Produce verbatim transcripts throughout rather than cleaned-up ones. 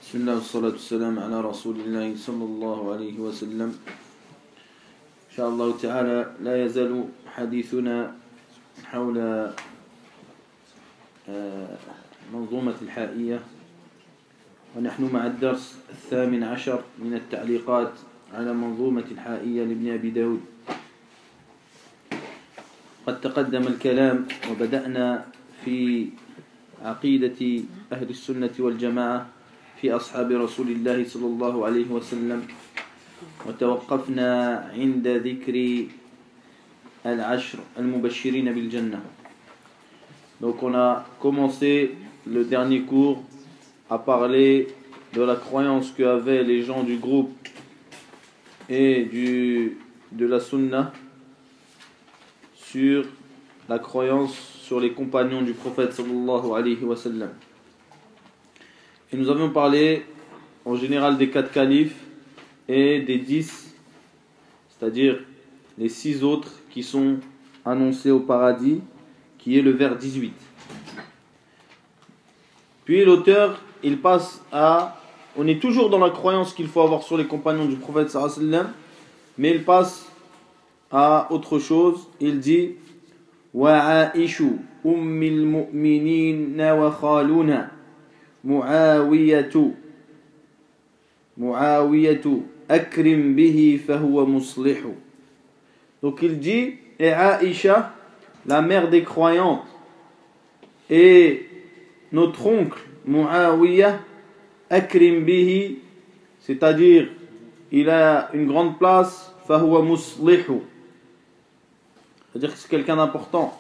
بسم الله والصلاة والسلام على رسول الله صلى الله عليه وسلم. إن شاء الله تعالى لا يزال حديثنا حول منظومة الحائية، ونحن مع الدرس الثامن عشر من التعليقات على منظومة الحائية لابن أبي داود. قد تقدم الكلام وبدأنا في عقيدة أهل السنة والجماعة في أصحاب رسول الله صلى الله عليه وسلم، وتوقفنا عند ذكر العشر المبشرين بالجنة. Donc on a commencé le dernier cours à parler de la croyance qu'avaient les gens du groupe et du, de la sunna sur la croyance sur les compagnons du prophète sallallahu alayhi wa sallam. Et nous avions parlé en général des quatre califes et des dix, c'est-à-dire les six autres qui sont annoncés au paradis, qui est le vers dix-huit. Puis l'auteur, il passe à... On est toujours dans la croyance qu'il faut avoir sur les compagnons du prophète sallallahu alayhi wa sallam, mais il passe à autre chose. Il dit wa aishu ummil mu'minin wa khaluna muawiyatu muawiyatu akrim bihi fahuwa muslihu. Donc il dit, et Aïcha, la mère des croyantes, et notre oncle Muawiyah akrim bihi, c'est-à-dire il a une grande place, fahuwa muslihu, c'est-à-dire que c'est quelqu'un d'important.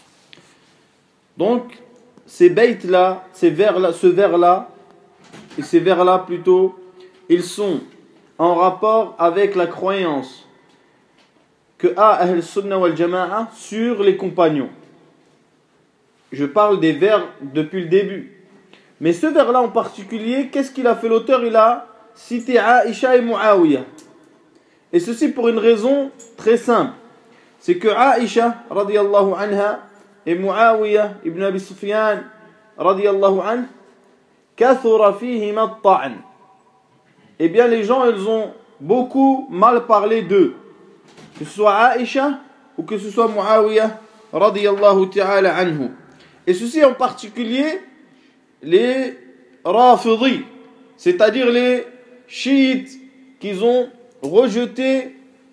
Donc ces baits-là, ces vers-là, ce vers-là, et ces vers-là plutôt, ils sont en rapport avec la croyance que a Ahl Sunnah wal Jama'a sur les compagnons. Je parle des vers depuis le début. Mais ce vers-là en particulier, qu'est-ce qu'il a fait l'auteur? Il a cité Aïcha et Muawiyah. Et ceci pour une raison très simple. C'est que Aïcha, radiyallahu anha, et Muawiyah ibn Abi Sufyan radiyallahu anhu kathura fihim at-ta'n. Eh bien les gens ils ont beaucoup mal parlé d'eux, que ce soit Aïcha ou que ce soit Muawiyah radiyallahu ta'ala anhu. Et ceci en particulier les Rafidhi, c'est-à-dire les chiites qui ont rejeté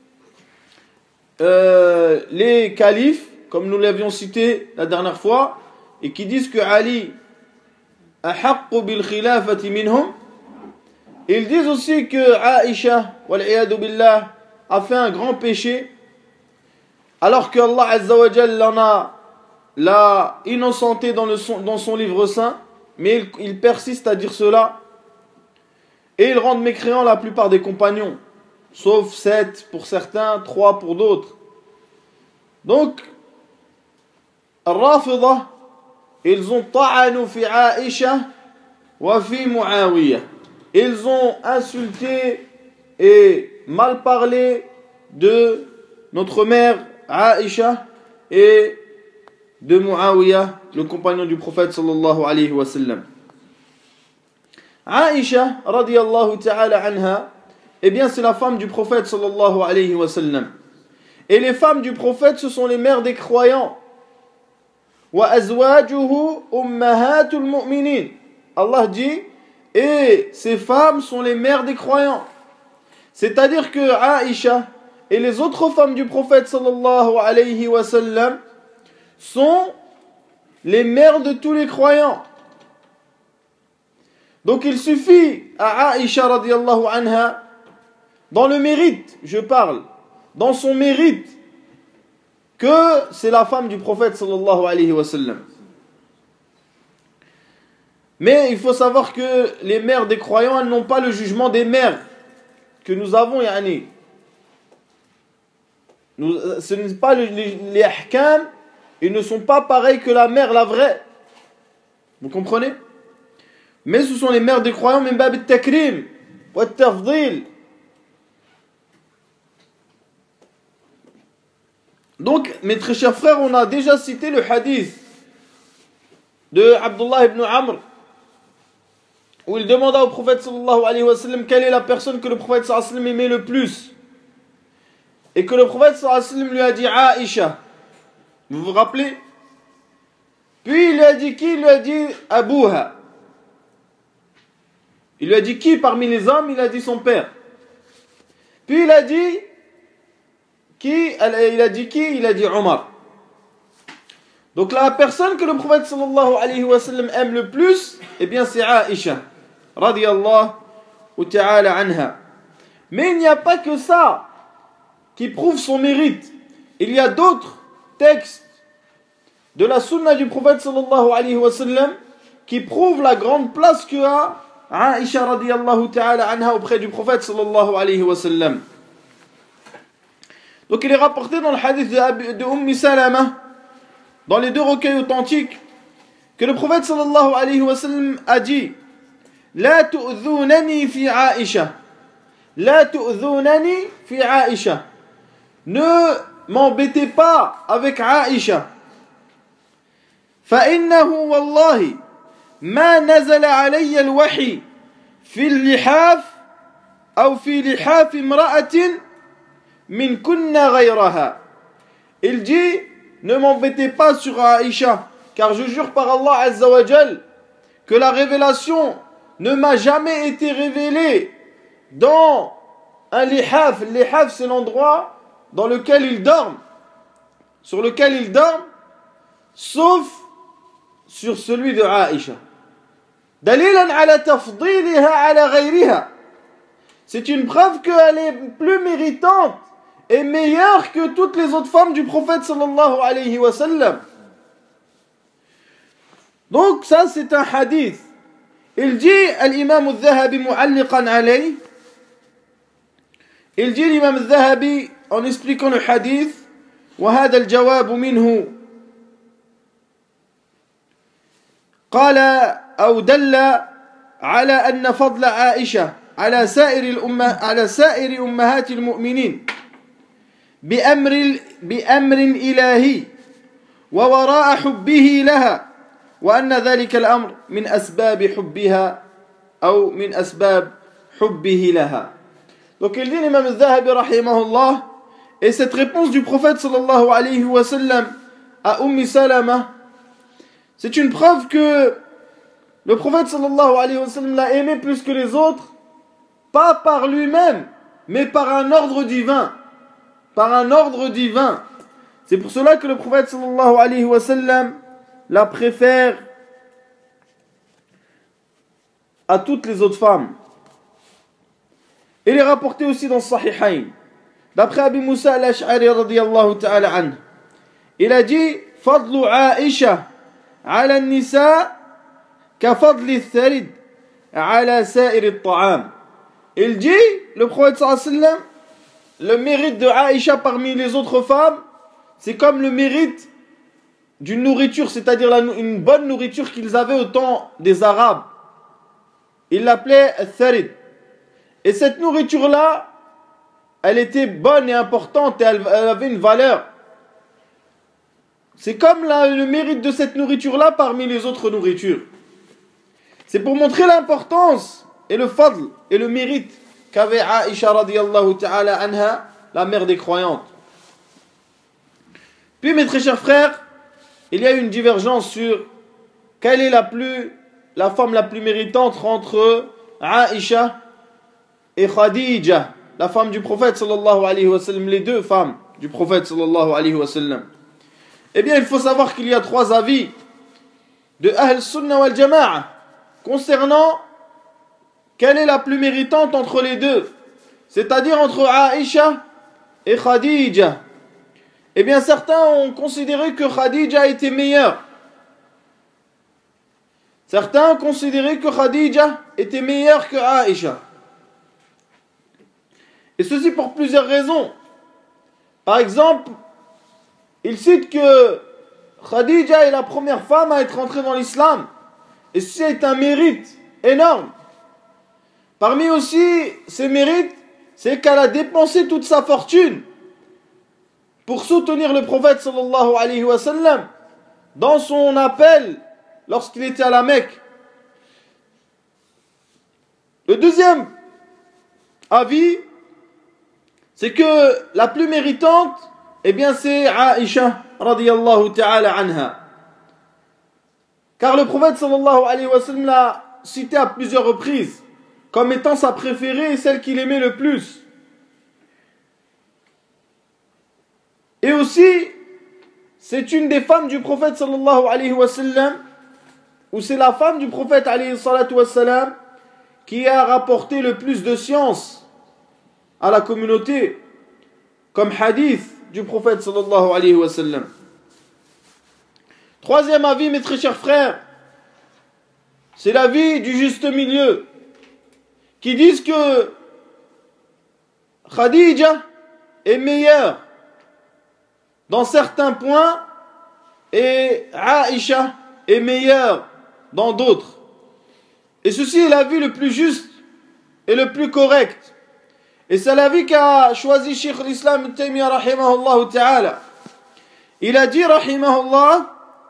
euh, les califes, comme nous l'avions cité la dernière fois, et qui disent que Ali ahaqqu bil khilafati minhum. Ils disent aussi que Aïcha wal'iyadu billah a fait un grand péché, alors que Allah azza wa jalla en a l'a innocenté dans, le son, dans son livre saint, mais il, il persiste à dire cela, et ils rendent mécréants la plupart des compagnons, sauf sept pour certains, trois pour d'autres. Donc Al-Rafida, ils ont ta'anu fi Aïcha wa fi Muawiyah. Ils ont insulté et mal parlé de notre mère Aïcha et de Muawiyah, le compagnon du prophète sallallahu alayhi wa sallam. Aïcha radiyallahu ta'ala anha, eh bien c'est la femme du prophète sallallahu alayhi wa sallam. Et les femmes du prophète, ce sont les mères des croyants. Wa azwajuhu ummahatul mu'minin. Allah dit, et ces femmes sont les mères des croyants. C'est-à-dire que Aïcha et les autres femmes du prophète sallallahu alayhi wa sallam sont les mères de tous les croyants. Donc il suffit à Aïcha radiyallahu anha, dans le mérite, je parle, dans son mérite, que c'est la femme du prophète sallallahu alayhi wa sallam. Mais il faut savoir que les mères des croyants, elles n'ont pas le jugement des mères que nous avons, yani. Nous, ce n'est pas les, les, les ahkam, ils ne sont pas pareils que la mère, la vraie. Vous comprenez? Mais ce sont les mères des croyants, min bab al-takrim wa al-tafdil. Donc, mes très chers frères, on a déjà cité le hadith de Abdullah ibn Amr où il demanda au prophète sallallahu alayhi wa sallam quelle est la personne que le prophète sallallahu alayhi wa sallam aimait le plus. Et que le prophète sallallahu alayhi wa sallam lui a dit Aïcha. Vous vous rappelez? Puis il lui a dit qui? Il lui a dit Abouha. Il lui a dit qui parmi les hommes? Il a dit son père. Puis il a dit qui? Il a dit qui? Il a dit Omar. Donc la personne que le prophète sallallahu alayhi wa sallam aime le plus, eh bien c'est Aïcha radiyallahu ta'ala anha. Mais il n'y a pas que ça qui prouve son mérite. Il y a d'autres textes de la sunna du prophète sallallahu alayhi wa sallam qui prouvent la grande place que a Aïcha radiyallahu ta'ala anha auprès du prophète sallallahu alayhi wa sallam. Donc il est rapporté dans le hadith de, de Umm Salama, dans les deux recueils authentiques, que le prophète sallallahu alayhi wa sallam a dit La tu'dhunani fi Aïcha. La tu'dhunani fi Aïcha. Ne m'embêtez pas avec Aïcha. فإنه والله ما نزل علي الوحي في اللحاف أو في لحاف امرأة من كنا غيرها. Il dit ne m'embêtez pas sur Aïcha, car je jure par Allah Azza wa Jal que la révélation ne m'a jamais été révélée dans un lihaf. Le lihaf, c'est l'endroit dans lequel ils dorment, sur lequel ils dorment, sauf sur celui de Aïcha. Dalilan ala tafdiliha ala ghayriha. C'est une preuve qu'elle est plus méritante et meilleure que toutes les autres femmes du prophète sallallahu alayhi wa sallam. Donc ça c'est un hadith. Il dit l'imam al-Dhahabi mu'alliqan alayh. Il dit l'imam al-Dhahabi en expliquant le hadith وهذا الجواب منه قال أو دل على أن فضل عائشة على سائر الأمة على سائر أمهات المؤمنين بأمر بأمر إلهي ووراء حبه لها وأن ذلك الأمر من أسباب حبها أو من أسباب حبه لها. Donc il dit l'imam al-Dhahabi rahimahullah, et cette réponse du prophète sallallahu alayhi wa sallam à Umm Salama, c'est une preuve que le prophète sallallahu alayhi wa sallam l'a aimé plus que les autres, pas par lui-même, mais par un ordre divin. Par un ordre divin. C'est pour cela que le prophète sallallahu alayhi wa sallam la préfère à toutes les autres femmes. Il est rapporté aussi dans Sahihayn, d'après Abi Moussa al-Ash'ari radiyallahu ta'ala anhu. Il a dit Fadlu Aïcha ala nisa ka fadli tharid ala sa'ir at-ta'am. Il dit, le prophète sallallahu alayhi wa sallam, le mérite de Aïcha parmi les autres femmes, c'est comme le mérite d'une nourriture, c'est-à-dire la, une bonne nourriture qu'ils avaient au temps des Arabes. Ils l'appelaient tharid. Et cette nourriture-là, elle était bonne et importante et elle, elle avait une valeur. C'est comme la, le mérite de cette nourriture-là parmi les autres nourritures. C'est pour montrer l'importance et le fadl et le mérite qu'avait Aïcha radiyallahu ta'ala anha, la mère des croyantes. Puis mes très chers frères, il y a une divergence sur quelle est la, plus, la femme la plus méritante entre Aïcha et Khadija, la femme du prophète sallallahu alayhi wa sallam, les deux femmes du prophète sallallahu alayhi wa sallam. Eh bien, il faut savoir qu'il y a trois avis de Ahl Sunnah wal Jama'a concernant quelle est la plus méritante entre les deux, c'est-à-dire entre Aïcha et Khadija. Eh bien, certains ont considéré que Khadija était meilleure. Certains ont considéré que Khadija était meilleure que Aïcha. Et ceci pour plusieurs raisons. Par exemple, il cite que Khadija est la première femme à être entrée dans l'islam. Et ceci est un mérite énorme. Parmi aussi ses mérites, c'est qu'elle a dépensé toute sa fortune pour soutenir le prophète sallallahu alayhi wa sallam dans son appel lorsqu'il était à la Mecque. Le deuxième avis, c'est que la plus méritante, eh bien c'est Aïcha radiyallahu ta'ala anha. Car le prophète sallallahu alayhi wa sallam l'a cité à plusieurs reprises comme étant sa préférée et celle qu'il aimait le plus. Et aussi, c'est une des femmes du prophète sallallahu alayhi wa sallam, ou c'est la femme du prophète alayhi salatu wa sallam, qui a rapporté le plus de science à la communauté, comme hadith du prophète sallallahu alayhi wa sallam. Troisième avis, mes très chers frères, c'est l'avis du juste milieu, qui disent que Khadija est meilleure dans certains points et Aïcha est meilleure dans d'autres. Et ceci est l'avis le plus juste et le plus correct. Et c'est l'avis qu'a choisi Cheikh l'Islam Ibn Taymiyyah rahimahullah ta'ala. Il a dit rahimahullah: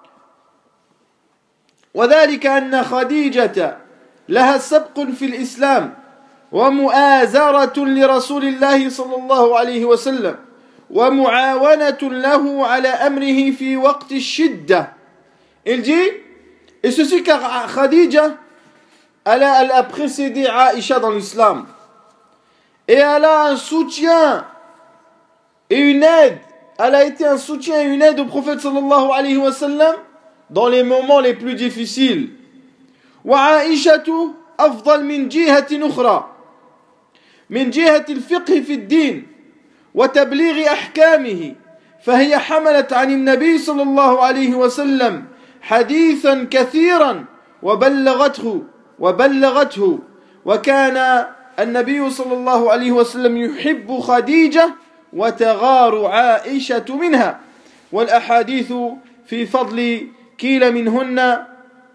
وذلك أن خديجة لها سبق في الإسلام ومؤازرة لرسول الله صلى الله عليه وسلم ومعاونة له على أمره في وقت الشدة. Il dit, et ceci car Khadija, elle a, elle a précédé Aïcha dans l'islam. Et elle a un soutien et une aide. Elle a été un soutien et une aide au prophète sallallahu alayhi wa sallam dans les moments les plus difficiles. وعائشة أفضل من جهة أخرى من جهة الفقه في الدين وتبليغ أحكامه، فهي حملت عن النبي صلى الله عليه وسلم حديثا كثيرا وبلغته وبلغته وكان النبي صلى الله عليه وسلم يحب خديجة وتغار عائشة منها، والأحاديث في فضل كيل منهن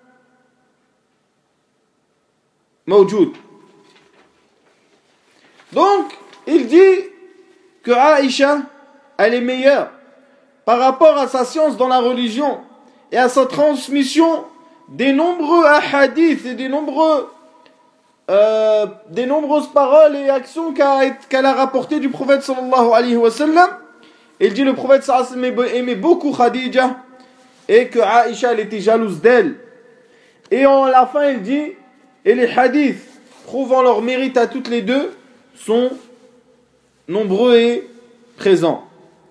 موجود. Donc, il dit que Aïcha, elle est meilleure par rapport à sa science dans la religion et à sa transmission des nombreux hadiths et des nombreux euh, des nombreuses paroles et actions qu'elle a rapportées du prophète sallallahu alayhi wa sallam. Il dit le prophète sallallahu alayhi wa sallam aimait beaucoup Khadija et que Aïcha, elle était jalouse d'elle. Et en la fin, il dit, et les hadiths prouvant leur mérite à toutes les deux sont nombreux et présents.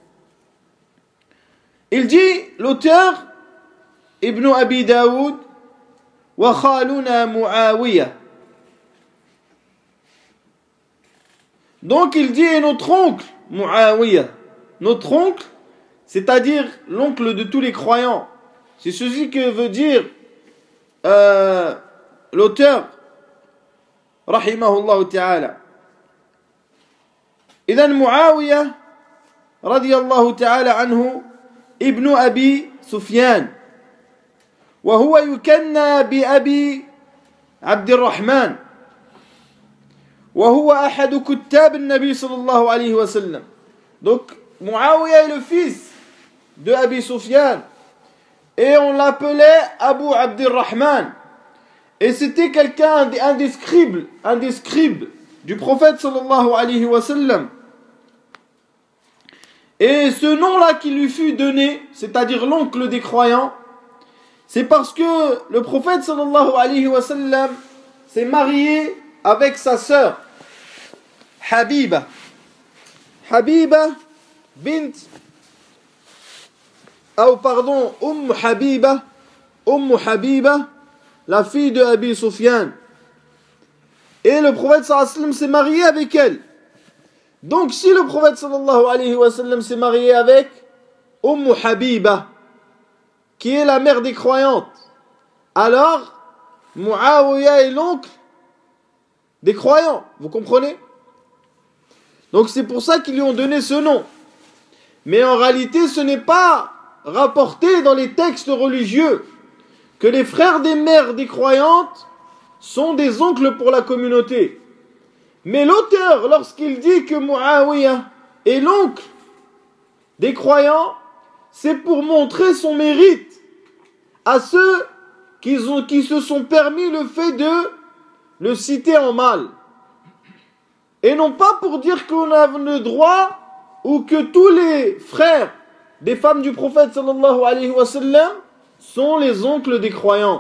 Il dit, l'auteur, Ibn Abi Daoud, wa khaluna Muawiyah. Donc il dit, et notre oncle, Muawiyah, notre oncle, c'est-à-dire l'oncle de tous les croyants. C'est ceci que veut dire euh, l'auteur, rahimahullah ta'ala. إذن معاوية رضي الله تعالى عنه ابن أبي سفيان، وهو يكنى بأبي عبد الرحمن، وهو أحد كتاب النبي صلى الله عليه وسلم. Donc Muawiyah est le fils de Abi Sufyan et on l'appelait Abu Abdirrahman, et c'était quelqu'un, un des scribes, un des scribes du prophète sallallahu alayhi wa sallam. Et ce nom-là qui lui fut donné, c'est-à-dire l'oncle des croyants, c'est parce que le prophète sallallahu alayhi wa sallam s'est marié avec sa sœur Habiba. Habiba bint, oh pardon, Umm Habiba, Umm Habiba, la fille de Abi Sufyan. Et le prophète sallallahu alayhi wa sallam s'est marié avec elle. Donc si le prophète sallallahu alayhi wa sallam s'est marié avec Umm Habiba, qui est la mère des croyantes, alors Muawiyah est l'oncle des croyants, vous comprenez? Donc c'est pour ça qu'ils lui ont donné ce nom. Mais en réalité, ce n'est pas rapporté dans les textes religieux que les frères des mères des croyantes sont des oncles pour la communauté. Mais l'auteur, lorsqu'il dit que Muawiyah est l'oncle des croyants, c'est pour montrer son mérite à ceux qui, ont, qui se sont permis le fait de le citer en mal. Et non pas pour dire qu'on a le droit ou que tous les frères des femmes du prophète sallallahu alayhi wa sallam sont les oncles des croyants.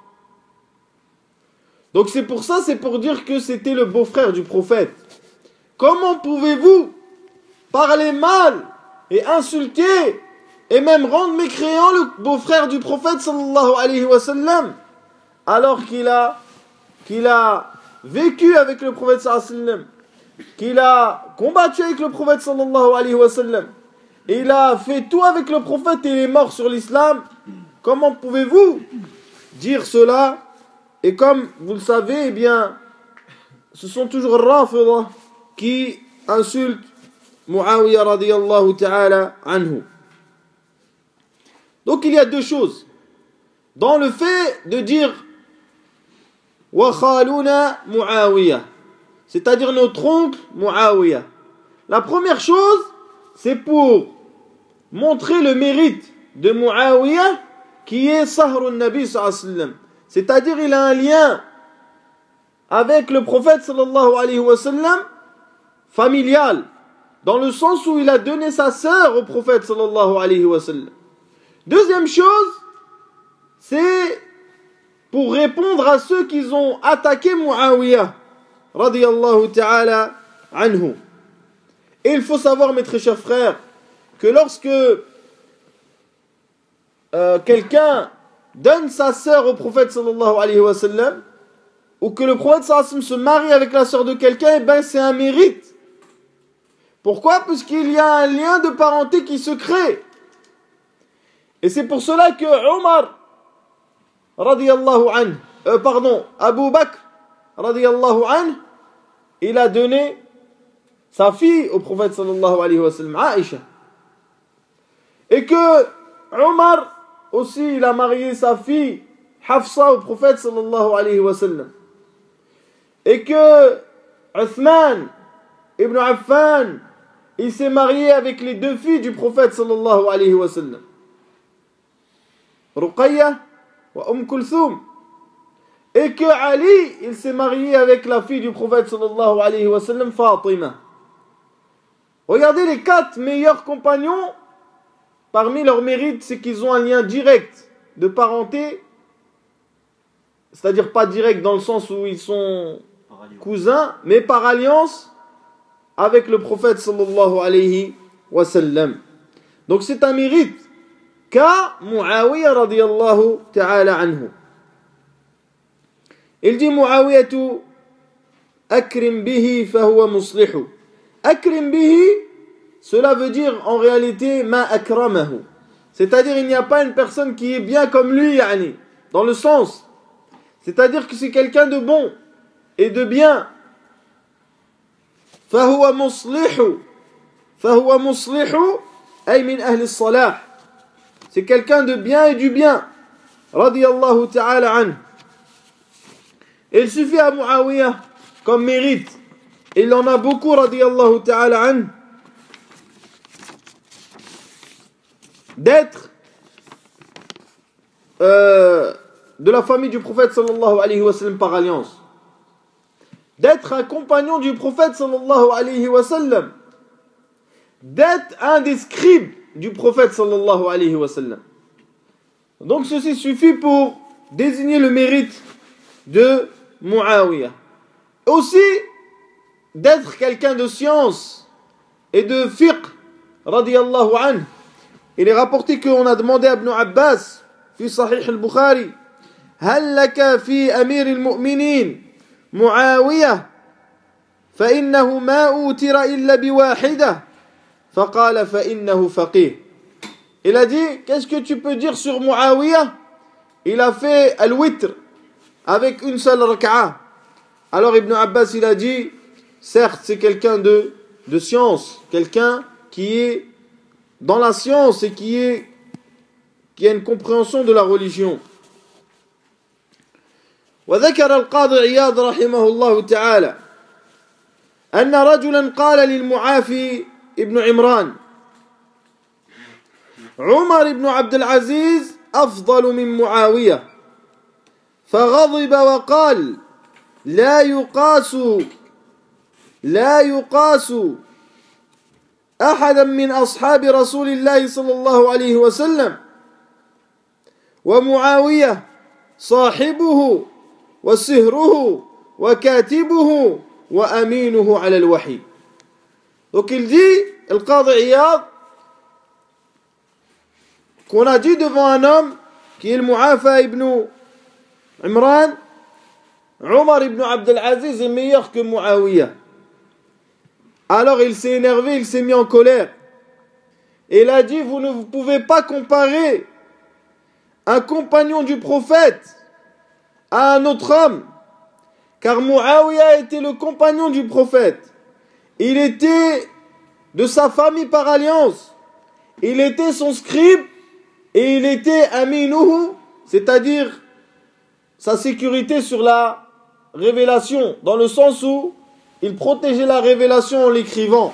Donc c'est pour ça, c'est pour dire que c'était le beau-frère du prophète. Comment pouvez-vous parler mal et insulter et même rendre mécréant le beau-frère du prophète sallallahu alayhi wa sallam alors qu'il a, qu'il a vécu avec le prophète sallallahu alayhi wa sallam, qu'il a combattu avec le prophète sallallahu alayhi wa sallam, et il a fait tout avec le prophète et il est mort sur l'islam. Comment pouvez-vous dire cela? Et comme vous le savez, eh bien, ce sont toujours Rafida qui insultent Muawiyah radiyallahu ta'ala anhu. Donc il y a deux choses. Dans le fait de dire Wa khaluna Muawiyah, c'est-à-dire notre oncle Muawiyah. La première chose, c'est pour montrer le mérite de Muawiyah qui est Sahrun Nabi sallallahu alayhi wa sallam. C'est-à-dire il a un lien avec le prophète sallallahu alayhi wa sallam familial, dans le sens où il a donné sa sœur au prophète sallallahu alayhi wa sallam. Deuxième chose, c'est pour répondre à ceux qui ont attaqué Muawiyah radiyallahu ta'ala anhu. Et il faut savoir, mes très chers frères, que lorsque euh, quelqu'un donne sa sœur au prophète sallallahu alayhi wa sallam, ou que le prophète sallallahu alayhi wa sallam se marie avec la sœur de quelqu'un, eh ben c'est un mérite. Pourquoi? Puisqu'il y a un lien de parenté qui se crée. Et c'est pour cela que Omar radiyallahu anhu, euh, pardon, Abu Bakr radiyallahu anhu, il a donné sa fille au prophète sallallahu alayhi wa sallam, Aïcha. Et que Omar aussi, il a marié sa fille Hafsa au prophète sallallahu alayhi wa sallam. Et que Uthman ibn Affan, il s'est marié avec les deux filles du prophète sallallahu alayhi wa sallam, Ruqayya wa Umm Kulthum. Et que Ali, il s'est marié avec la fille du prophète sallallahu alayhi wa sallam, Fatima. Regardez les quatre meilleurs compagnons. Parmi leurs mérites, c'est qu'ils ont un lien direct de parenté, c'est-à-dire pas direct dans le sens où ils sont cousins, mais par alliance avec le prophète sallallahu alayhi wa sallam. Donc c'est un mérite qu'a Muawiyah radiyallahu ta'ala anhu. Il dit Muawiyatu akrim bihi fahuwa muslihu. Akrim bihi, cela veut dire en réalité ma akramahu. C'est-à-dire il n'y a pas une personne qui est bien comme lui, yani, dans le sens. C'est-à-dire que c'est quelqu'un de bon et de bien. Fahuwa muslihu. Fahuwa muslihu ay min ahli salah. C'est quelqu'un de bien et du bien. Radiyallahu ta'ala anhu. Il suffit à Muawiyah comme mérite. Il en a beaucoup, radiyallahu ta'ala anhu, d'être euh, de la famille du prophète sallallahu alayhi wa sallam par alliance, d'être un compagnon du prophète sallallahu alayhi wa sallam, d'être un des scribes du prophète sallallahu alayhi wa sallam. Donc ceci suffit pour désigner le mérite de Muawiyah. Aussi d'être quelqu'un de science et de fiqh, radiyallahu anhu. Il est rapporté qu'on a demandé à Ibn Abbas, في صحيح البخاري, هل لك في أمير المؤمنين معاوية فإنه ما أوتر إلا بواحدة فقال فإنه فقيه. Il a dit, qu'est-ce que tu peux dire sur Muawiyah? Il a fait al-witr avec une seule rak'a. Alors Ibn Abbas il a dit, certes c'est quelqu'un de, de science, quelqu'un qui est dans la science et qui, est, qui a une compréhension de la religion. وذكر القاضي عياض رحمه الله تعالى أن رجلا قال للمعافي ابن عمران عمر بن عبد العزيز أفضل من معاوية فغضب وقال لا يقاس لا يقاس أحدا من أصحاب رسول الله صلى الله عليه وسلم ومعاوية صاحبه وسهره وكاتبه وأمينه على الوحي. Donc il dit, le Qadi Iyad, qu'on a dit devant un homme qui est le Mu'afa ibn Imran, Omar ibn Abd al-Aziz est meilleur que Muawiyah. Alors il s'est énervé, il s'est mis en colère. Et il a dit, vous ne pouvez pas comparer un compagnon du prophète à un autre homme, car Muawiyah était le compagnon du prophète. Il était de sa famille par alliance. Il était son scribe et il était aminuhu, c'est-à-dire sa sécurité sur la révélation, dans le sens où il protégeait la révélation en l'écrivant.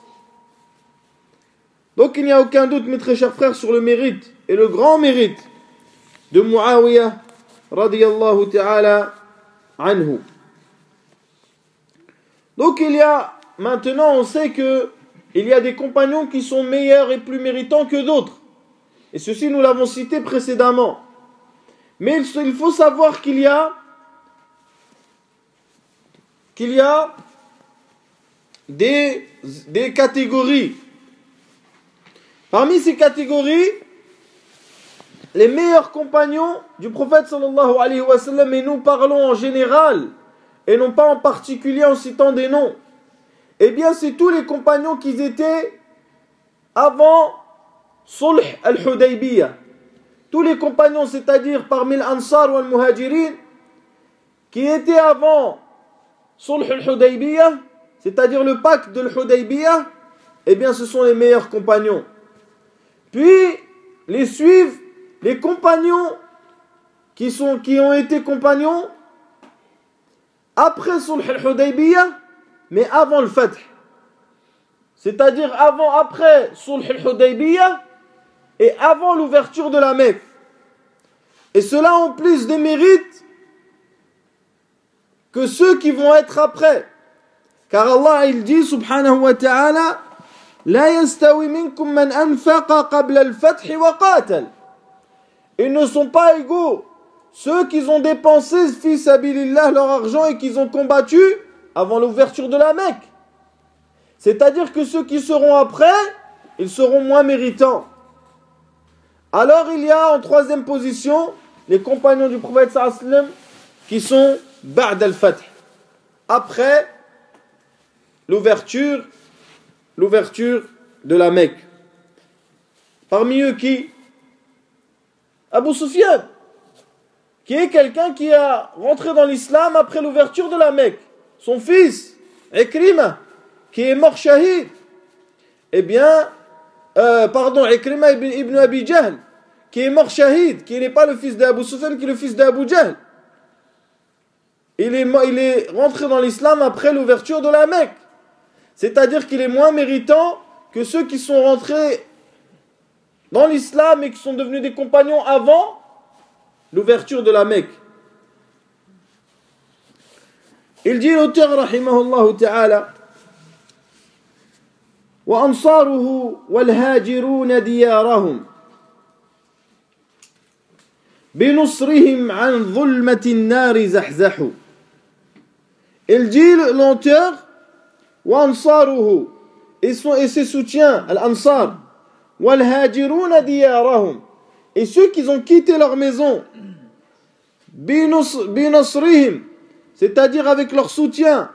Donc il n'y a aucun doute, mes très chers frères, sur le mérite et le grand mérite de Muawiyah radiyallahu ta'ala anhu. Donc il y a, maintenant on sait que il y a des compagnons qui sont meilleurs et plus méritants que d'autres. Et ceci nous l'avons cité précédemment. Mais il faut savoir qu'il y a qu'il y a des, des catégories. Parmi ces catégories, les meilleurs compagnons du prophète sallallahu alayhi wa sallam, et nous parlons en général et non pas en particulier en citant des noms, eh bien c'est tous les compagnons qui étaient avant Sulh al-Hudaybiyah. Tous les compagnons, c'est-à-dire parmi l'Ansar ou al-Muhajirin, qui étaient avant Sulh al-Hudaybiyah, c'est-à-dire le pacte de l'Hudaybiyah, eh bien ce sont les meilleurs compagnons. Puis les suivent les compagnons qui, sont, qui ont été compagnons après Sulh al-Hudaybiyah, mais avant le Fath. C'est-à-dire avant, après Sulh al-Hudaybiyah et avant l'ouverture de la Mecque. Et ceux-là ont plus de mérite que ceux qui vont être après. Car Allah il dit subhanahu wa ta'ala, La yastawi minkum man anfaqa qabla al-fath wa qatal. Ils ne sont pas égaux ceux qui ont dépensé fi sabilillah leur argent et qui ont combattu avant l'ouverture de la Mecque. C'est-à-dire que ceux qui seront après, ils seront moins méritants. Alors il y a en troisième position les compagnons du prophète sallallahu alayhi wa sallam qui sont ba'd al-fath, après l'ouverture l'ouverture de la Mecque. Parmi eux qui? Abu Sufyan, qui est quelqu'un qui a rentré dans l'islam après l'ouverture de la Mecque. Son fils, Ikrima, qui est mort shahid. Eh bien, euh, pardon, Ikrima ibn, ibn Abi Jahl, qui est mort shahid, qui n'est pas le fils d'Abu Sufyan, qui est le fils d'Abu Jahl. Il est, il est rentré dans l'islam après l'ouverture de la Mecque. C'est-à-dire qu'il est moins méritant que ceux qui sont rentrés dans l'islam et qui sont devenus des compagnons avant l'ouverture de la Mecque. Il dit l'auteur rahimahullah ta'ala, wa ansaruhu wal hajirun diyarahum binusrihim an dhulmatin nari zahzahu. Il dit l'auteur, wa ansaruhu, et ses soutiens, al-ansar, wal hajirun diyarahum, et ceux qui ont quitté leur maison, binusrihim, c'est-à-dire avec leur soutien,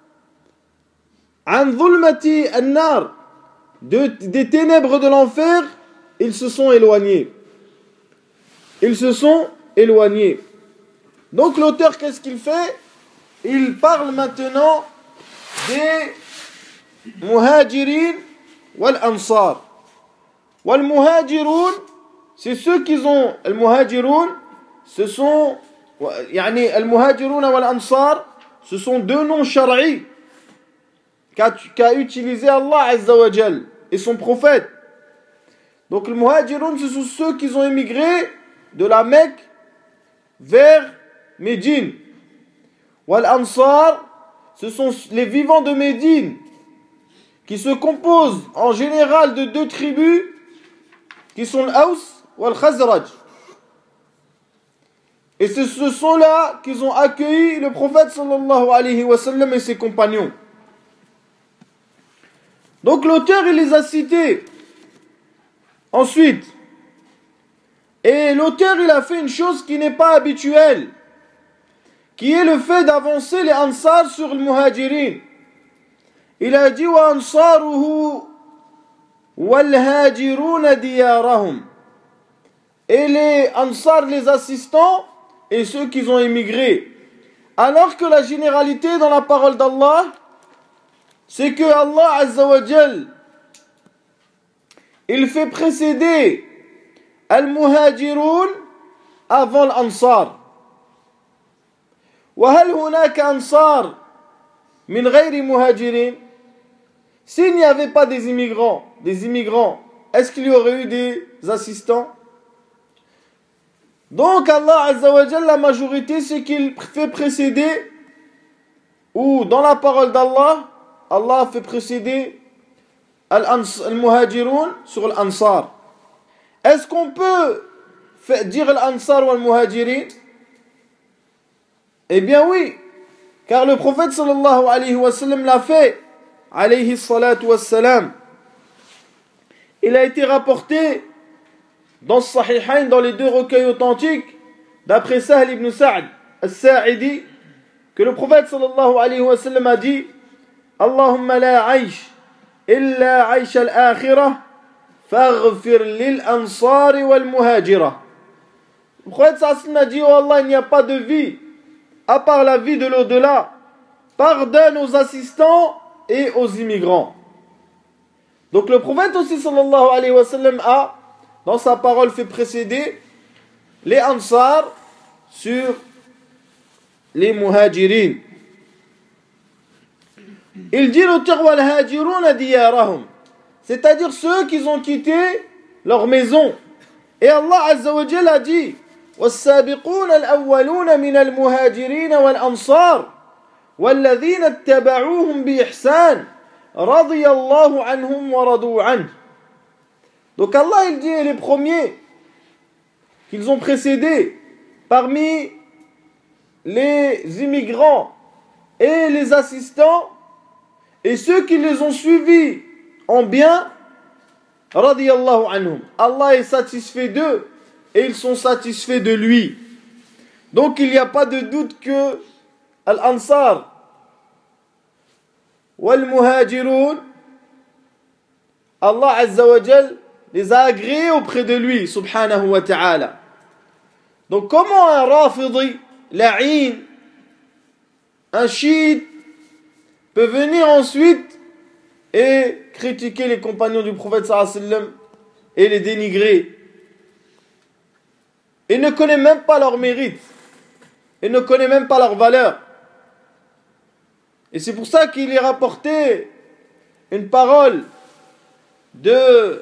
an dhulmati an-nar, des ténèbres de l'enfer, ils se sont éloignés. Ils se sont éloignés. Donc l'auteur, qu'est-ce qu'il fait? Il parle maintenant des muhajirin wal ansar. Wal muhajirun, c'est ceux qui ont, al muhajirun, ce sont, yani al muhajirun wal ansar, ce sont deux noms shar'i qu'a, qu'a utilisé Allah Azza wa Jal et son prophète. Donc le muhajirun, ce sont ceux qui ont émigré de la Mecque vers Médine. wal ansar, ce sont les vivants de Médine, qui se composent en général de deux tribus, qui sont l'Aws wal Khazraj. Et c'est ce sont là qu'ils ont accueilli le prophète sallallahu alayhi wa sallam et ses compagnons. Donc l'auteur il les a cités. Ensuite, et l'auteur il a fait une chose qui n'est pas habituelle, qui est le fait d'avancer les ansar sur le muhajirin. Il a dit wa ansaruhu wal hajiruna diyarahum. Et les ansar, les assistants et ceux qui ont émigré. Alors que la généralité dans la parole d'Allah, c'est que Allah Azza wa Jal, il fait précéder al-muhajirun avant l'ansar. وهل هناك أنصار من غير مهاجرين? S'il n'y avait pas des immigrants, des immigrants, est-ce qu'il y aurait eu des assistants? Donc Allah Azza wa Jal, la majorité, c'est qu'il fait précéder, ou dans la parole d'Allah, Allah fait précéder al-muhajirun sur l'ansar. Est-ce qu'on peut dire l'ansar ou al-muhajirin? Eh bien oui, car le prophète sallallahu alayhi wa sallam l'a fait, alayhi salatu wa salam. Il a été rapporté dans Sahihain, dans les deux recueils authentiques, d'après Sahl ibn Sa'd al-Sa'idi, que le prophète sallallahu alayhi wa sallam a dit: Allahumma la aish illa aish al-akhirah faghfir lil ansari wal muhajira. Le prophète sallallahu alayhi wa sallam a dit: oh Allah, il n'y a pas de vie à part la vie de l'au-delà. Pardonne aux assistants et aux immigrants. Donc le prophète aussi sallallahu alayhi wa sallam a, dans sa parole, fait précéder les ansar sur les muhajirin. Il dit l'auteur wal hajiruna diyarahum, c'est-à-dire ceux qui ont quitté leur maison. Et Allah Azza wa Jalla a dit: والسابقون الأولون من المهاجرين والأنصار والذين اتبعوهم بإحسان رضي الله عنهم ورضوا عنه. Donc Allah il dit les premiers qu'ils ont précédés parmi les immigrants et les assistants et ceux qui les ont suivis en bien, radiyallahu anhum. Allah est satisfait d'eux et ils sont satisfaits de lui. Donc il n'y a pas de doute que Al-Ansar wal-Muhajirun, Allah Azza wa Jal les a agréés auprès de lui, subhanahu wa ta'ala. Donc comment un Rafidi, la'in, un chiite, peut venir ensuite et critiquer les compagnons du prophète sallallahu alayhi wa sallam et les dénigrer? Il ne connaît même pas leur mérite. Il ne connaît même pas leur valeur. Et c'est pour ça qu'il est rapporté une parole de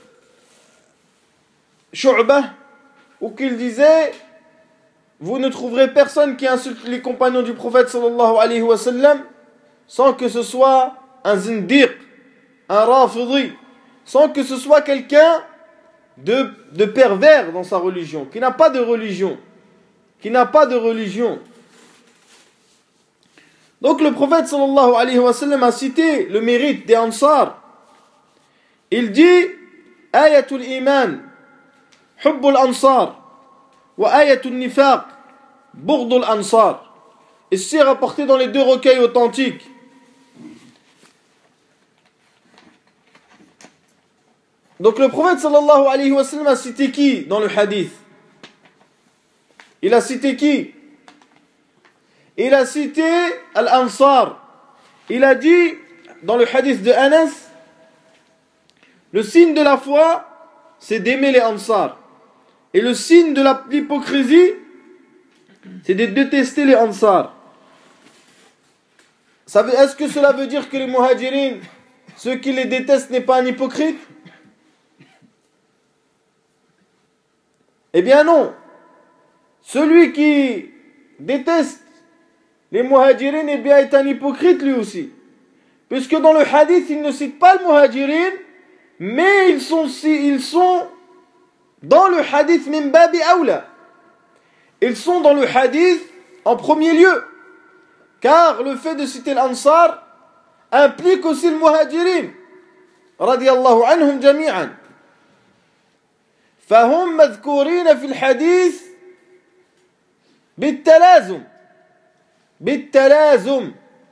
Shu'bah, où qu'il disait: vous ne trouverez personne qui insulte les compagnons du prophète sallallahu alayhi wa sallam sans que ce soit un zindiq, un rafidi, sans que ce soit quelqu'un De, de pervers dans sa religion, qui n'a pas de religion, qui n'a pas de religion. Donc le prophète sallallahu alayhi wa sallam a cité le mérite des Ansar. Il dit: Ayatul iman, hubbul ansar, wa ayatul nifaq, bughdul ansar. Et c'est rapporté dans les deux recueils authentiques. Donc le prophète sallallahu alayhi wa sallam a cité qui dans le hadith? Il a cité qui? Il a cité Al-Ansar. Il a dit dans le hadith de Anas: le signe de la foi, c'est d'aimer les Ansar. Et le signe de l'hypocrisie, c'est de détester les Ansar. Est-ce que cela veut dire que les muhajirin, ceux qui les détestent, n'est pas un hypocrite? Eh bien non. Celui qui déteste les muhajirin, eh bien, est un hypocrite lui aussi. Puisque dans le hadith, il ne cite pas le muhajirin, mais ils sont, ils sont dans le hadith min babi awla. Ils sont dans le hadith en premier lieu. Car le fait de citer l'Ansar implique aussi le muhajirin. Radiyallahu anhum jami'an. فهم مذكورين في الحديث بالتلازم بالتلازم.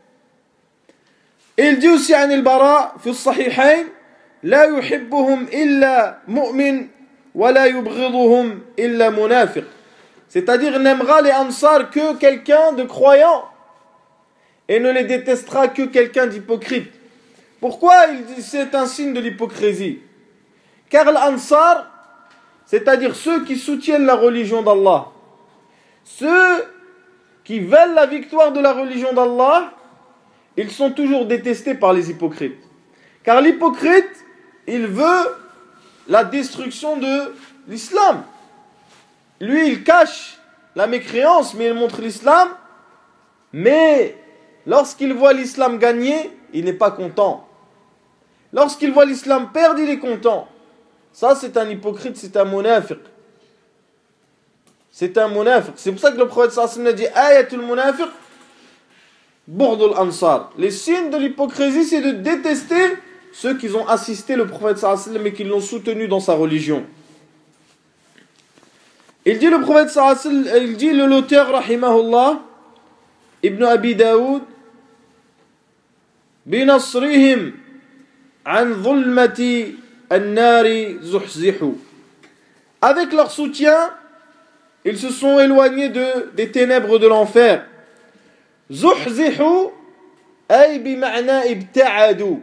Il dit aussi عن البراء في الصحيحين لا يحبهم إلا مؤمن ولا يبغضهم إلا منافق. C'est-à-dire n'aimera les Ansar que quelqu'un de croyant et ne les détestera que quelqu'un d'hypocrite. Pourquoi il dit c'est un signe de l'hypocrisie? Car l'Ansar, c'est-à-dire ceux qui soutiennent la religion d'Allah, ceux qui veulent la victoire de la religion d'Allah, ils sont toujours détestés par les hypocrites. Car l'hypocrite, il veut la destruction de l'islam. Lui, il cache la mécréance, mais il montre l'islam. Mais lorsqu'il voit l'islam gagner, il n'est pas content. Lorsqu'il voit l'islam perdre, il est content. Ça, c'est un hypocrite, c'est un munafiq. C'est un munafiq. C'est pour ça que le prophète sallallahu alayhi wa sallam a dit Ayatul munafiq, burdul ansar. Les signes de l'hypocrisie, c'est de détester ceux qui ont assisté le prophète sallallahu alayhi wa sallam et qui l'ont soutenu dans sa religion. Il dit le prophète sallallahu alayhi wa sallam, il dit le l'auteur rahimahullah, Ibn Abi Daoud, binasrihim an dhulmati an-nari zuhzihu. Avec leur soutien, ils se sont éloignés de, des ténèbres de l'enfer. Zuhzihu ay bima'na ibta'adu.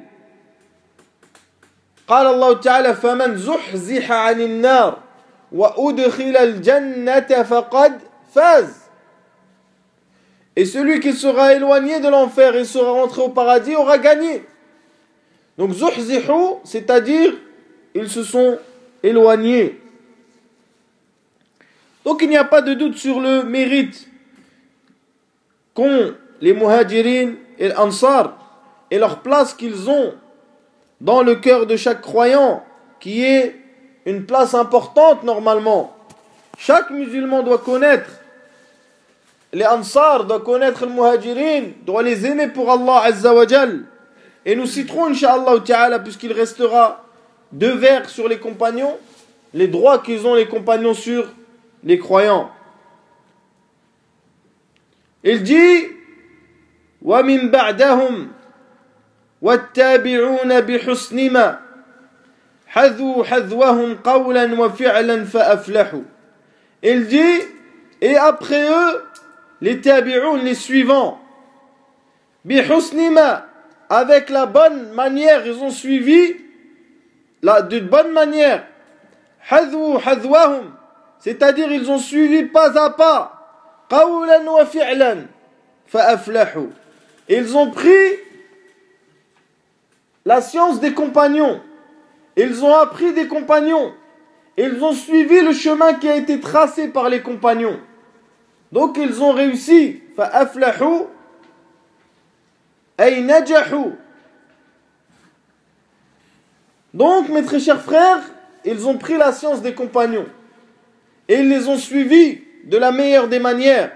قال الله تعالى فمن زحزح عن النار وأدخل الجنة فقد فاز. Et celui qui sera éloigné de l'enfer et sera rentré au paradis aura gagné. Donc zuhzihu, c'est-à-dire ils se sont éloignés. Donc il n'y a pas de doute sur le mérite qu'ont les muhajirin et l'Ansar et leur place qu'ils ont dans le cœur de chaque croyant, qui est une place importante normalement. Chaque musulman doit connaître les Ansar, doit connaître les muhajirin, doit les aimer pour Allah Azza wa Jal. Et nous citerons, Inch'Allah Ta'ala, puisqu'il restera deux vers sur les compagnons, les droits qu'ils ont les compagnons sur les croyants. Il dit وَمِن بَعْدَهُمْ وَالتَّابِعُونَ بِحُسْنِ مَا حَذُوا حَذْوَهُمْ قَوْلًا وَفِعْلًا فَأَفْلَحُوا. Il dit, et après eux, les tabi'un, les suivants, بِحُسْنِ مَا, avec la bonne manière, ils ont suivi la, de bonne manière, حَذُوا حَذْوَهُمْ, c'est-à-dire ils ont suivi pas à pas, قَوْلًا وَفِعْلًا فَأَفْلَحُوا. Ils ont pris la science des compagnons, ils ont appris des compagnons, ils ont suivi le chemin qui a été tracé par les compagnons. Donc ils ont réussi. فَأَفْلَحُوا أي نجحوا. Donc mes très chers frères, ils ont pris la science des compagnons et ils les ont suivis de la meilleure des manières.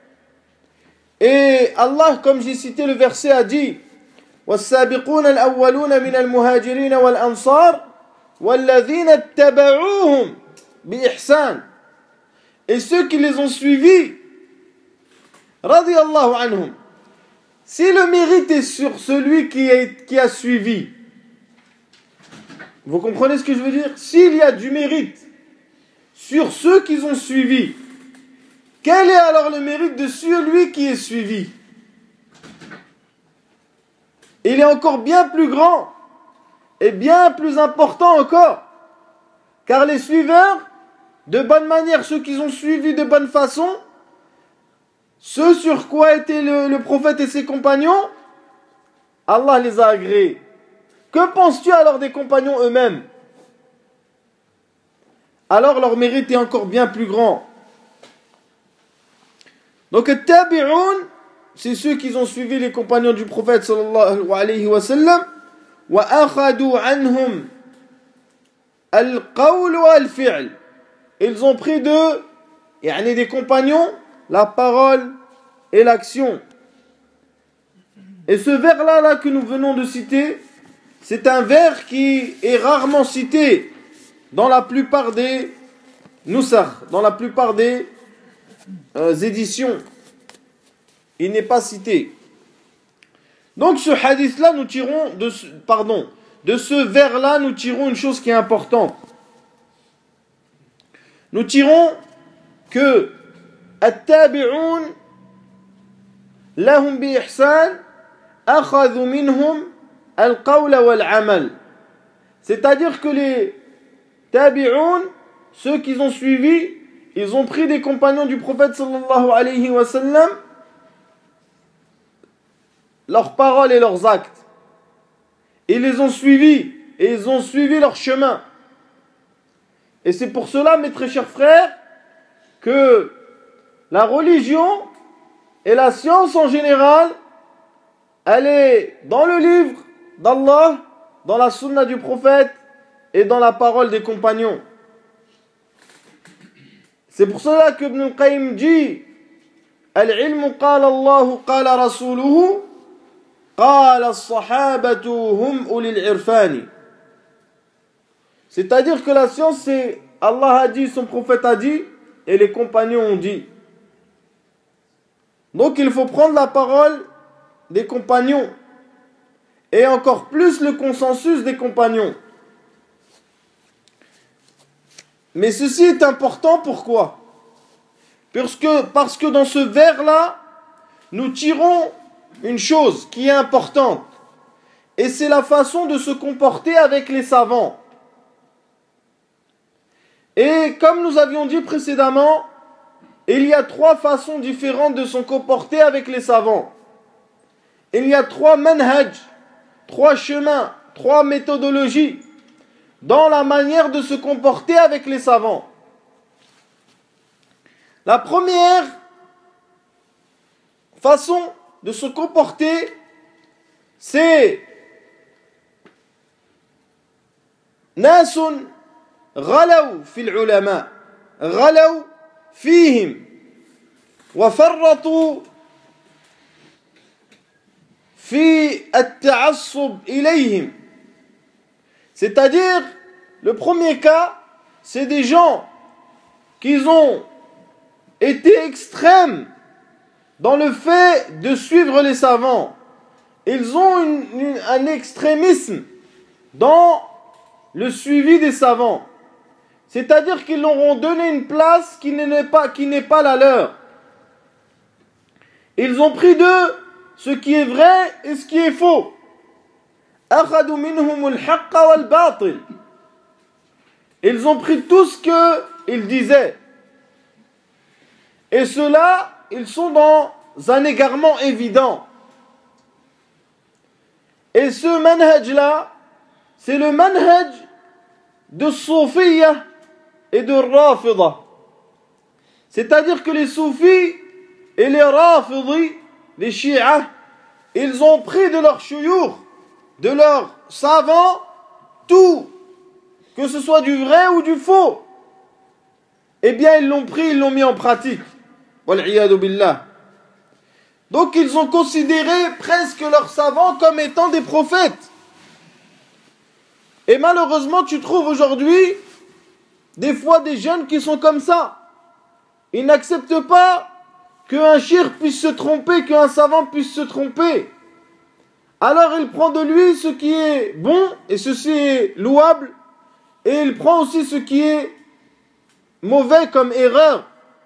Et Allah, comme j'ai cité le verset, a dit والسابقون الأولون من المهاجرين والأنصار والذين اتبعوهم بإحسان. Et ceux qui les ont suivis, radiyallahu anhum. Si le mérite est sur celui qui, est, qui a suivi, vous comprenez ce que je veux dire? S'il y a du mérite sur ceux qui ont suivi, quel est alors le mérite de celui qui est suivi? Il est encore bien plus grand et bien plus important encore. Car les suiveurs, de bonne manière, ceux qui ont suivi de bonne façon, ce sur quoi était le, le prophète et ses compagnons, Allah les a agréés. Que penses-tu alors des compagnons eux-mêmes? Alors leur mérite est encore bien plus grand. Donc, tabi'un, c'est ceux qui ont suivi les compagnons du prophète sallallahu alayhi wa sallam. Wa akhadou anhum al-qawl wa al-fi'l. Ils ont pris d'eux, yani des compagnons, la parole et l'action. Et ce vers-là là, que nous venons de citer, c'est un vers qui est rarement cité dans la plupart des nusakh, dans la plupart des euh, éditions. Il n'est pas cité. Donc ce hadith-là, nous tirons de ce, pardon, de ce vers-là, nous tirons une chose qui est importante. Nous tirons que at-tabi'un lahum bi ihsan akhadhu minhum al-qawl wal-amal. C'est-à-dire que les tabi'un, ceux qui ont suivi, ils ont pris des compagnons du prophète sallallahu alayhi wa sallam, leurs paroles et leurs actes. Ils les ont suivis et ils ont suivi leur chemin. Et c'est pour cela, mes très chers frères, que la religion et la science en général, elle est dans le livre d'Allah, dans la sunna du prophète et dans la parole des compagnons. C'est pour cela que Ibn al-Qayyim dit Al-ilmu qala Allahu qala rasuluhu qala as-sahabatu hum ulil irfani. C'est-à-dire que la science, c'est Allah a dit, son prophète a dit, et les compagnons ont dit. Donc il faut prendre la parole des compagnons, et encore plus le consensus des compagnons. Mais ceci est important, pourquoi ? Parce que, parce que dans ce vers-là, nous tirons une chose qui est importante, et c'est la façon de se comporter avec les savants. Et comme nous avions dit précédemment, il y a trois façons différentes de se comporter avec les savants. Il y a trois manhaj, trois chemins, trois méthodologies dans la manière de se comporter avec les savants. La première façon de se comporter, c'est nasun غلوا في العلماء غلوا فيهم وفرطوا في التعصب إليهم. C'est-à-dire, le premier cas, c'est des gens qui ont été extrêmes dans le fait de suivre les savants. Ils ont une, une, un extrémisme dans le suivi des savants. C'est-à-dire qu'ils leur ont donné une place qui n'est pas, qui n'est pas la leur. Ils ont pris d'eux ce qui est vrai et ce qui est faux. أخذوا منهم الحق والباطل. Ils ont pris tout ce qu'ils disaient. Et ceux-là, ils sont dans un égarement évident. Et ce manhaj-là, c'est le manhaj de Soufiyya et de Rafida. C'est-à-dire que les Soufis et les Rafidis, les Shi'a, ils ont pris de leurs chouyours, de leurs savants, tout, que ce soit du vrai ou du faux. Eh bien, ils l'ont pris, ils l'ont mis en pratique. Wal'iyadu billah. Donc, ils ont considéré presque leurs savants comme étant des prophètes. Et malheureusement, tu trouves aujourd'hui des fois des jeunes qui sont comme ça. Ils n'acceptent pas qu'un shir puisse se tromper, qu'un savant puisse se tromper. Alors il prend de lui ce qui est bon et ceci est louable, et il prend aussi ce qui est mauvais comme erreur.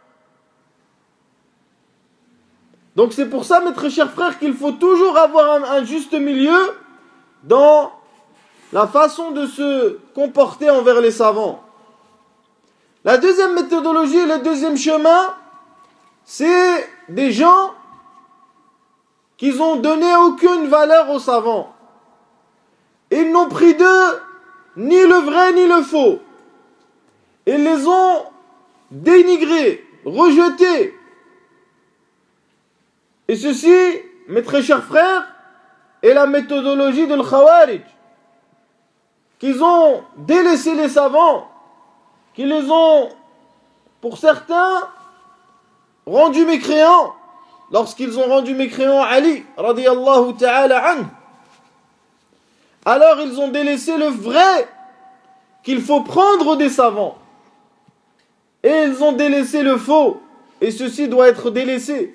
Donc c'est pour ça, mes très chers frères, qu'il faut toujours avoir un, un juste milieu dans la façon de se comporter envers les savants. La deuxième méthodologie, le deuxième chemin, c'est des gens qui n'ont donné aucune valeur aux savants. Ils n'ont pris d'eux ni le vrai ni le faux. Ils les ont dénigrés, rejetés. Et ceci, mes très chers frères, est la méthodologie de l'Khawarij, qu'ils ont délaissé les savants, qu'ils les ont, pour certains, rendus mécréants, lorsqu'ils ont rendu mécréant Ali, radiyallahu ta'ala anhu. Alors ils ont délaissé le vrai qu'il faut prendre des savants. Et ils ont délaissé le faux. Et ceci doit être délaissé.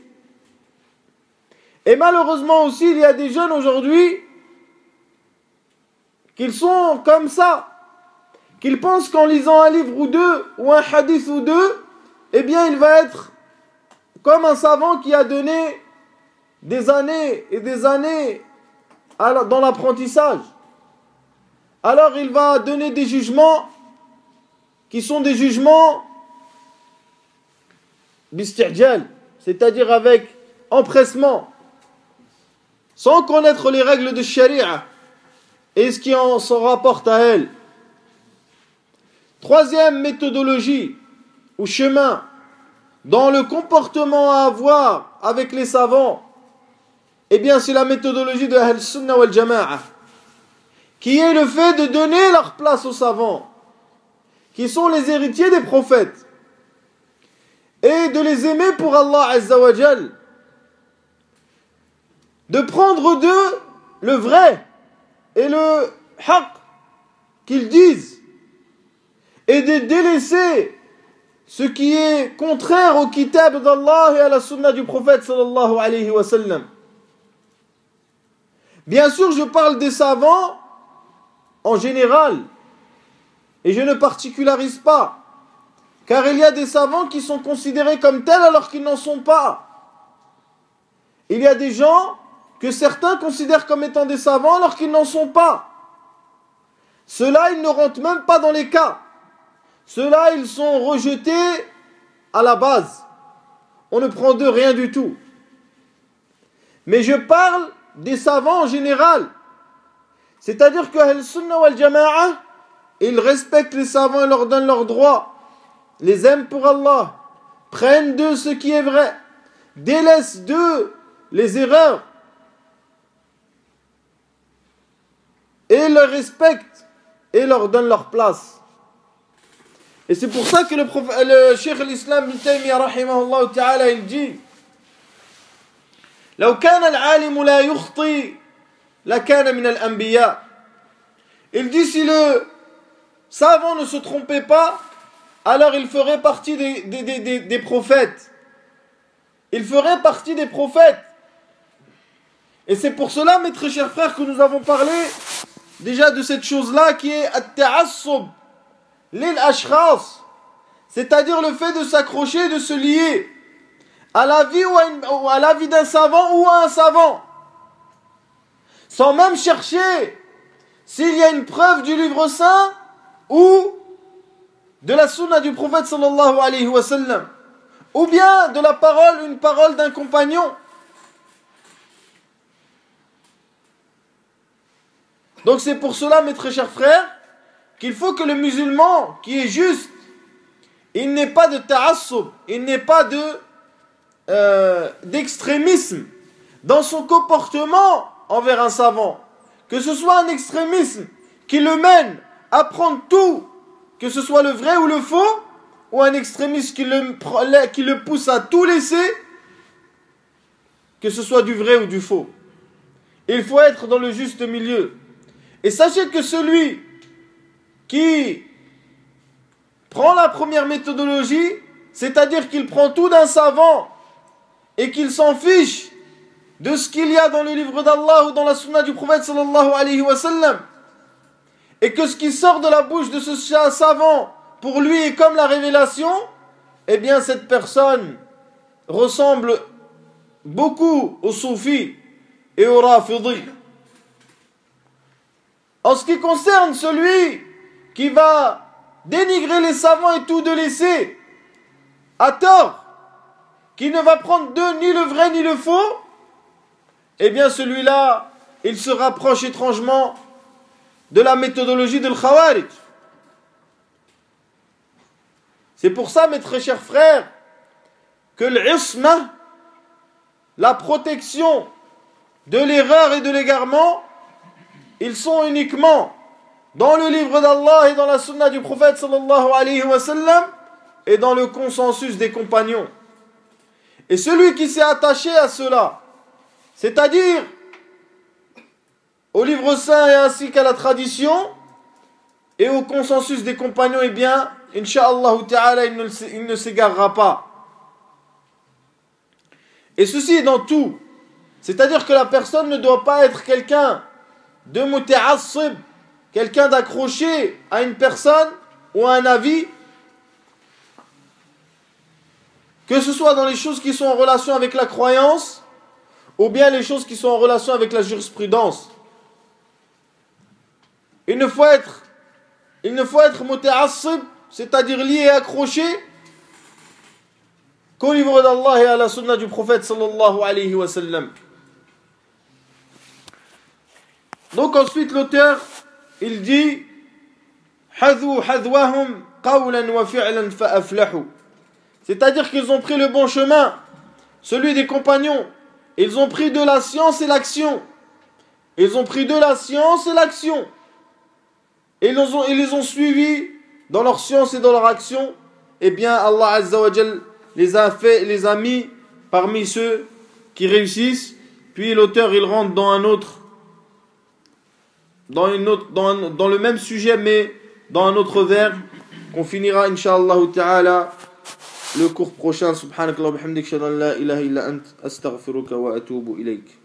Et malheureusement aussi, il y a des jeunes aujourd'hui qui sont comme ça. Qu'ils pensent qu'en lisant un livre ou deux, ou un hadith ou deux, eh bien il va être comme un savant qui a donné des années et des années dans l'apprentissage. Alors il va donner des jugements qui sont des jugements bisti'jal, c'est-à-dire avec empressement, sans connaître les règles de sharia et ce qui en s'en rapporte à elles. Troisième méthodologie ou chemin dans le comportement à avoir avec les savants, eh bien c'est la méthodologie de Ahl Sunnah wal Jama'a, qui est le fait de donner leur place aux savants, qui sont les héritiers des prophètes, et de les aimer pour Allah Azza wa Jal, de prendre d'eux le vrai et le haqq qu'ils disent, et de délaisser ce qui est contraire au kitab d'Allah et à la sunna du prophète sallallahu alayhi wa sallam. Bien sûr, je parle des savants en général, et je ne particularise pas, car il y a des savants qui sont considérés comme tels alors qu'ils n'en sont pas. Il y a des gens que certains considèrent comme étant des savants alors qu'ils n'en sont pas. Ceux-là, ils ne rentrent même pas dans les cas. Ceux-là, ils sont rejetés à la base. On ne prend d'eux rien du tout. Mais je parle des savants en général. C'est-à-dire que Ahl Sunnah wal Jama'a, ils respectent les savants et leur donnent leurs droits, les aiment pour Allah, prennent d'eux ce qui est vrai, délaissent d'eux les erreurs, et les respectent et leur donnent leur place. Et c'est pour ça que le, prof, le Cheikh l'Islam Ibn Taymiyyah rahimahullah ta'ala, il dit: لو كان العالم لا يخطئ لكان من الأنبياء. Il dit, si le savant ne se trompait pas, alors il ferait partie des, des, des, des, des prophètes. Il ferait partie des prophètes. Et c'est pour cela, mes très chers frères, que nous avons parlé déjà de cette chose-là qui est at-ta'assub lil ashkhas, c'est-à-dire le fait de s'accrocher, de se lier à la vie ou à, une, ou à la vie d'un savant ou à un savant, sans même chercher s'il y a une preuve du livre saint ou de la sunna du prophète sallallahu alayhi wa sallam, ou bien de la parole, une parole d'un compagnon. Donc c'est pour cela, mes très chers frères, qu'il faut que le musulman qui est juste, il n'ait pas de ta'assub, il n'ait pas de euh, d'extrémisme dans son comportement envers un savant, que ce soit un extrémisme qui le mène à prendre tout, que ce soit le vrai ou le faux, ou un extrémisme qui le, qui le pousse à tout laisser, que ce soit du vrai ou du faux. Il faut être dans le juste milieu. Et sachez que celui qui prend la première méthodologie, c'est-à-dire qu'il prend tout d'un savant et qu'il s'en fiche de ce qu'il y a dans le livre d'Allah ou dans la sunna du prophète sallallahu alayhi wa sallam, et que ce qui sort de la bouche de ce savant pour lui est comme la révélation, eh bien cette personne ressemble beaucoup aux soufis et aux rafidis. En ce qui concerne celui qui va dénigrer les savants et tout de laisser à tort, qui ne va prendre d'eux ni le vrai ni le faux, eh bien celui-là, il se rapproche étrangement de la méthodologie de l'Khawarij. C'est pour ça, mes très chers frères, que l'isma la protection de l'erreur et de l'égarement, ils sont uniquement dans le livre d'Allah et dans la sunna du prophète sallallahu alayhi wa sallam et dans le consensus des compagnons. Et celui qui s'est attaché à cela, c'est-à-dire au livre saint et ainsi qu'à la tradition et au consensus des compagnons, eh bien, Inch'Allah ta'ala, il ne, il ne s'égarera pas. Et ceci est dans tout. C'est-à-dire que la personne ne doit pas être quelqu'un de muta'assib, quelqu'un d'accroché à une personne ou à un avis, que ce soit dans les choses qui sont en relation avec la croyance ou bien les choses qui sont en relation avec la jurisprudence. Il ne faut être, il ne faut être muta'assib, c'est-à-dire lié et accroché, qu'au livre d'Allah et à la sunna du prophète sallallahu alayhi wa sallam. Donc ensuite l'auteur, il dit Hadhu hadwahum qawlan wa fi'lan fa aflahu. C'est-à-dire qu'ils ont pris le bon chemin, celui des compagnons. Ils ont pris de la science et l'action. Ils ont pris de la science et l'action. Et ils, ont, ils les ont suivis dans leur science et dans leur action. Eh bien, Allah Azza wa Jal les a fait, les a mis parmi ceux qui réussissent. Puis l'auteur, il rentre dans un autre, dans, une autre dans, dans le même sujet, mais dans un autre vers, qu'on finira, Inch'Allah ta'ala, le cours prochain. Subhanakallah wa bihamdik, shalla la ilaha illa ant, astaghfiruka wa atubu ilayk.